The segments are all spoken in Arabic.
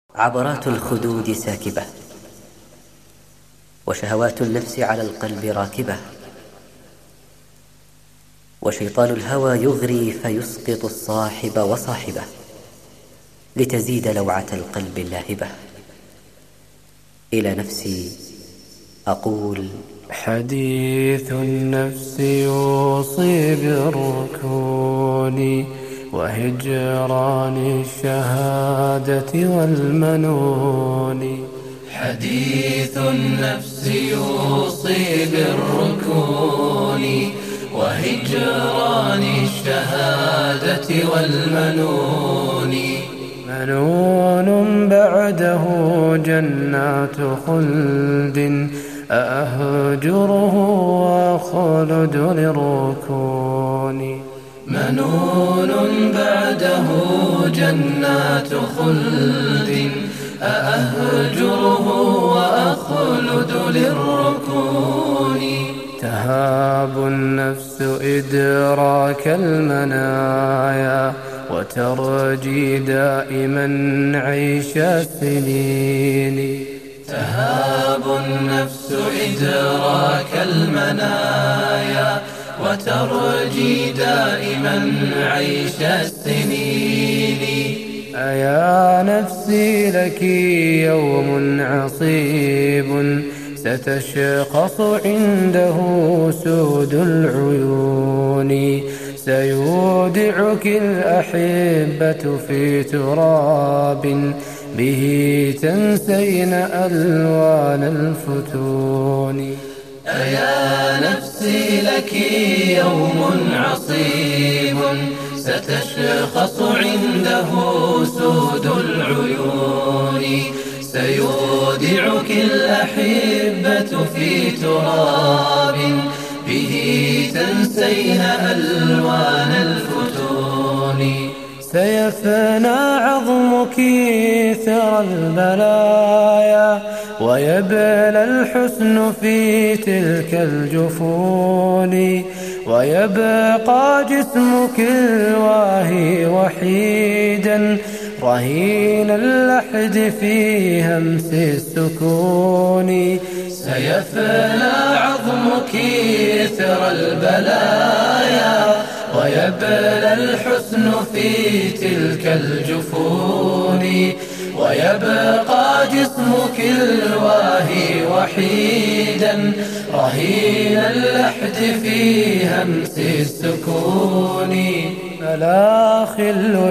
عبرات الخدود ساكبة، وشهوات النفس على القلب راكبة، وشيطان الهوى يغري فيسقط الصاحب وصاحبه لتزيد لوعة القلب اللاهبة. إلى نفسي أقول: حديث النفس يوصي بالركون وهجران الشهادة والمنون. حديث النفس يوصي بالركون وهجران الشهادة والمنون. منون بعده جنات خلد أهجره وخلد للركون. منون بعده جنات خلد أهجره وأخلد للركون. تهاب النفس إدراك المنايا وترجي دائما عيش السنين. تهاب النفس إدراك المنايا وترجي دائما عيش السنين. أيا نفسي لك يوم عصيب ستشخص عنده سود العيون. سيودعك الأحبة في تراب به تنسين ألوان الفتون. أيا نفسي لك يوم عصيب ستشخص عنده سود العيون. سيودعك الأحبة في تراب به تنسين ألوان الفتون. سيفنى عظمك ثرى البلايا ويبلى الحسن في تلك الجفون. ويبقى جسمك الواهي وحيدا رهين اللحد في همس السكون. سيفنى عظمك ثرى البلايا ويبلى الحسن في تلك الجفون. ويبقى جسمك الواهي وحيدا رهين اللحد في همس السكون. فلا خل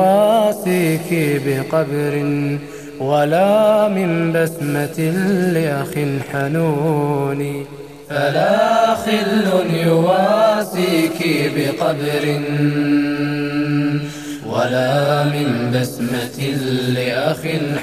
يواسيك بقبر ولا من بسمة لأخ حنون. فلا خل يواسيك بقبر ولا من بسمة لأخ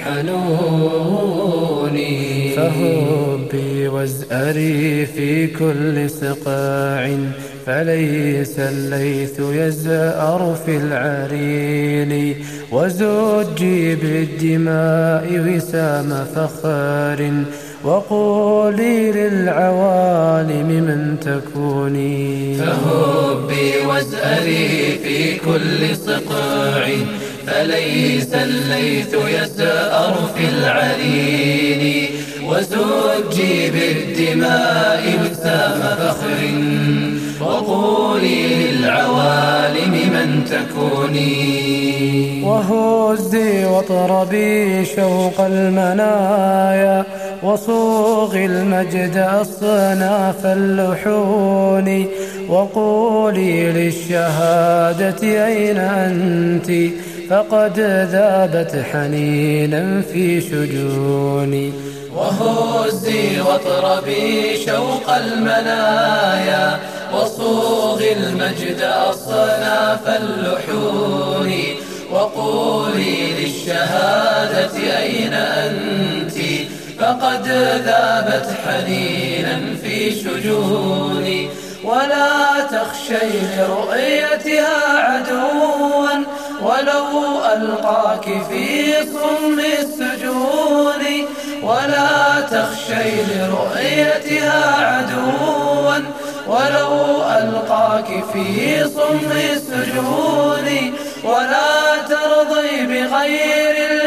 حنون. فهبي وازأري في كل صقاع فليس الليث يزأر في العرين. وزجي بالدماء وسام فخار وقولي للعوالم من تكوني. فهبي وازأري في كل صقاع فليس الليث يزأر في العرين. وزجي بالدماء وسام فخر وقولي للعوالم من تكوني. وهزي واطربي شوق المنايا وصوغ المجد أصناف اللحون. وقولي للشهادة أين أنت فقد ذابت حنينا في شجوني. وهزي واطربي شوق المنايا وصوغ المجد أصناف اللحون. وقولي للشهادة أين أنت فقد ذابت حنينا في شجوني. ولا تخشي لرؤيتها عدوا ولو ألقاك في صم السجون. ولا تخشي لرؤيتها عدوا ولو ألقاك في صم السجون. ولا ترضي بغير العز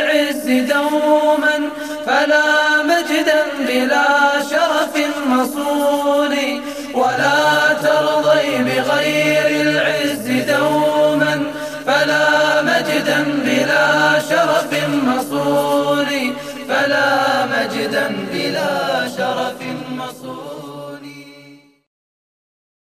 العز دوما، فلا مجدا بلا شرف مصون. ولا ترضي بغير العز دوما، فلا مجدا بلا شرف مصون، فلا مجدا بلا شرف مصون.